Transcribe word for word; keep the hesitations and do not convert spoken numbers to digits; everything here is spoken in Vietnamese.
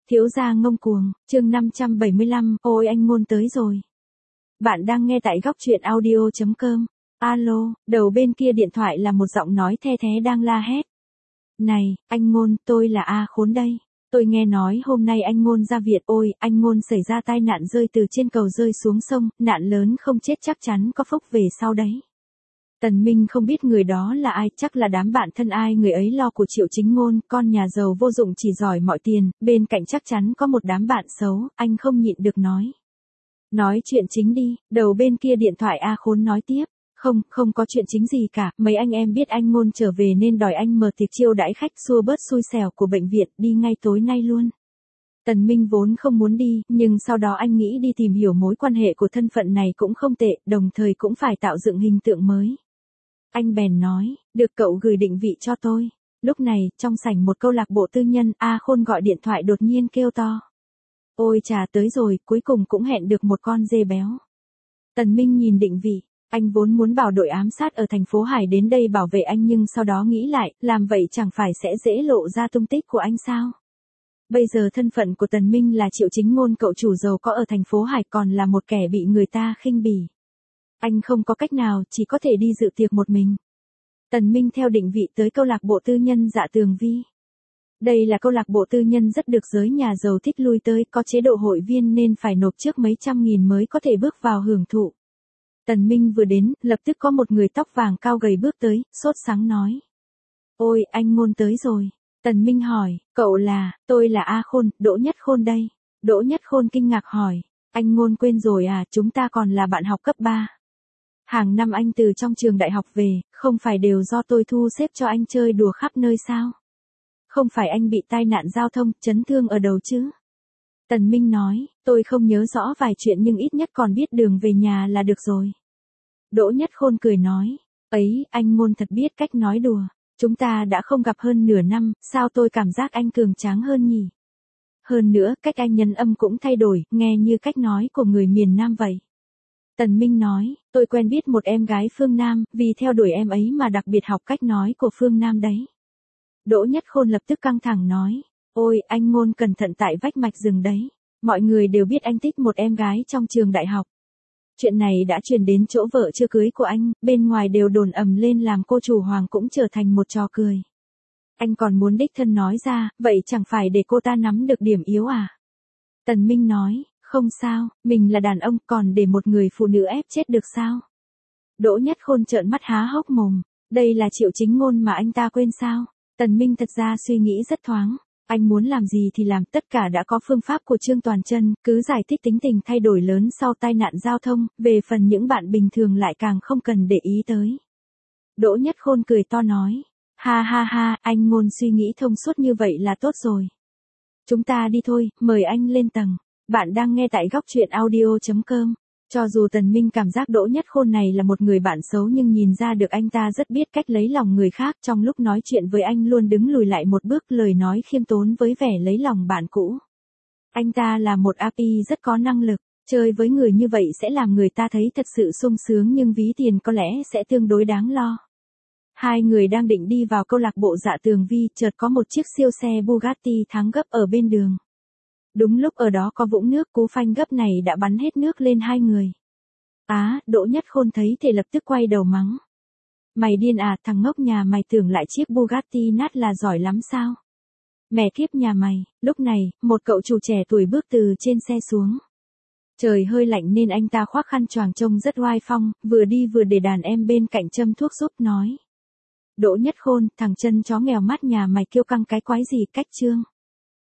Thiếu gia ngông cuồng, chương năm trăm bảy mươi lăm, ôi anh Ngôn tới rồi. Bạn đang nghe tại góc truyện audio chấm com. Alo, đầu bên kia điện thoại là một giọng nói the thé đang la hét. Này, anh Ngôn, tôi là A Khốn đây. Tôi nghe nói hôm nay anh Ngôn ra viện, ôi, anh Ngôn xảy ra tai nạn rơi từ trên cầu rơi xuống sông, nạn lớn không chết chắc chắn có phúc về sau đấy. Tần Minh không biết người đó là ai, chắc là đám bạn thân ai người ấy lo của Triệu Chính Ngôn, con nhà giàu vô dụng chỉ giỏi mọi tiền, bên cạnh chắc chắn có một đám bạn xấu, anh không nhịn được nói. Nói chuyện chính đi, đầu bên kia điện thoại A Khốn nói tiếp. Không, không có chuyện chính gì cả, mấy anh em biết anh Ngôn trở về nên đòi anh mở tiệc chiêu đãi khách xua bớt xui xẻo của bệnh viện, đi ngay tối nay luôn. Tần Minh vốn không muốn đi, nhưng sau đó anh nghĩ đi tìm hiểu mối quan hệ của thân phận này cũng không tệ, đồng thời cũng phải tạo dựng hình tượng mới. Anh bèn nói, được cậu gửi định vị cho tôi. Lúc này, trong sảnh một câu lạc bộ tư nhân, A Khôn gọi điện thoại đột nhiên kêu to. Ôi chà, tới rồi, cuối cùng cũng hẹn được một con dê béo. Tần Minh nhìn định vị, anh vốn muốn bảo đội ám sát ở thành phố Hải đến đây bảo vệ anh nhưng sau đó nghĩ lại, làm vậy chẳng phải sẽ dễ lộ ra tung tích của anh sao? Bây giờ thân phận của Tần Minh là Triệu Chính Ngôn, cậu chủ giàu có ở thành phố Hải, còn là một kẻ bị người ta khinh bỉ. Anh không có cách nào, chỉ có thể đi dự tiệc một mình. Tần Minh theo định vị tới câu lạc bộ tư nhân Dạ Tường Vi. Đây là câu lạc bộ tư nhân rất được giới nhà giàu thích lui tới, có chế độ hội viên nên phải nộp trước mấy trăm nghìn mới có thể bước vào hưởng thụ. Tần Minh vừa đến, lập tức có một người tóc vàng cao gầy bước tới, sốt sắng nói. Ôi, anh Ngôn tới rồi. Tần Minh hỏi, cậu là, tôi là A Khôn, Đỗ Nhất Khôn đây. Đỗ Nhất Khôn kinh ngạc hỏi, anh Ngôn quên rồi à, chúng ta còn là bạn học cấp ba. Hàng năm anh từ trong trường đại học về, không phải đều do tôi thu xếp cho anh chơi đùa khắp nơi sao? Không phải anh bị tai nạn giao thông, chấn thương ở đầu chứ? Tần Minh nói, tôi không nhớ rõ vài chuyện nhưng ít nhất còn biết đường về nhà là được rồi. Đỗ Nhất Khôn cười nói, ấy, anh Ngôn thật biết cách nói đùa. Chúng ta đã không gặp hơn nửa năm, sao tôi cảm giác anh cường tráng hơn nhỉ? Hơn nữa, cách anh nhân âm cũng thay đổi, nghe như cách nói của người miền Nam vậy. Tần Minh nói, tôi quen biết một em gái phương Nam, vì theo đuổi em ấy mà đặc biệt học cách nói của phương Nam đấy. Đỗ Nhất Khôn lập tức căng thẳng nói, ôi, anh Ngôn cẩn thận tại vách mạch rừng đấy. Mọi người đều biết anh thích một em gái trong trường đại học. Chuyện này đã truyền đến chỗ vợ chưa cưới của anh, bên ngoài đều đồn ầm lên làm cô chủ Hoàng cũng trở thành một trò cười. Anh còn muốn đích thân nói ra, vậy chẳng phải để cô ta nắm được điểm yếu à? Tần Minh nói, không sao, mình là đàn ông còn để một người phụ nữ ép chết được sao? Đỗ Nhất Khôn trợn mắt há hốc mồm, đây là Triệu Chính Ngôn mà anh ta quên sao? Tần Minh thật ra suy nghĩ rất thoáng. Anh muốn làm gì thì làm, tất cả đã có phương pháp của Trương Toàn Chân, cứ giải thích tính tình thay đổi lớn sau tai nạn giao thông, về phần những bạn bình thường lại càng không cần để ý tới. Đỗ Nhất Khôn cười to nói, ha ha ha, anh Ngôn suy nghĩ thông suốt như vậy là tốt rồi. Chúng ta đi thôi, mời anh lên tầng. Bạn đang nghe tại góc truyện audio chấm com. Cho dù Tần Minh cảm giác Đỗ Nhất Khôn này là một người bạn xấu nhưng nhìn ra được anh ta rất biết cách lấy lòng người khác, trong lúc nói chuyện với anh luôn đứng lùi lại một bước, lời nói khiêm tốn với vẻ lấy lòng bạn cũ. Anh ta là một a pê rất có năng lực, chơi với người như vậy sẽ làm người ta thấy thật sự sung sướng nhưng ví tiền có lẽ sẽ tương đối đáng lo. Hai người đang định đi vào câu lạc bộ Dạ Tường Vi, chợt có một chiếc siêu xe Bugatti thắng gấp ở bên đường. Đúng lúc ở đó có vũng nước, cú phanh gấp này đã bắn hết nước lên hai người. Á, Đỗ Nhất Khôn thấy thì lập tức quay đầu mắng. Mày điên à, thằng ngốc nhà mày tưởng lại chiếc Bugatti nát là giỏi lắm sao? Mẹ kiếp nhà mày. Lúc này, một cậu chủ trẻ tuổi bước từ trên xe xuống. Trời hơi lạnh nên anh ta khoác khăn choàng trông rất oai phong, vừa đi vừa để đàn em bên cạnh châm thuốc giúp nói. Đỗ Nhất Khôn, thằng chân chó nghèo mắt nhà mày kêu căng cái quái gì, cách Trương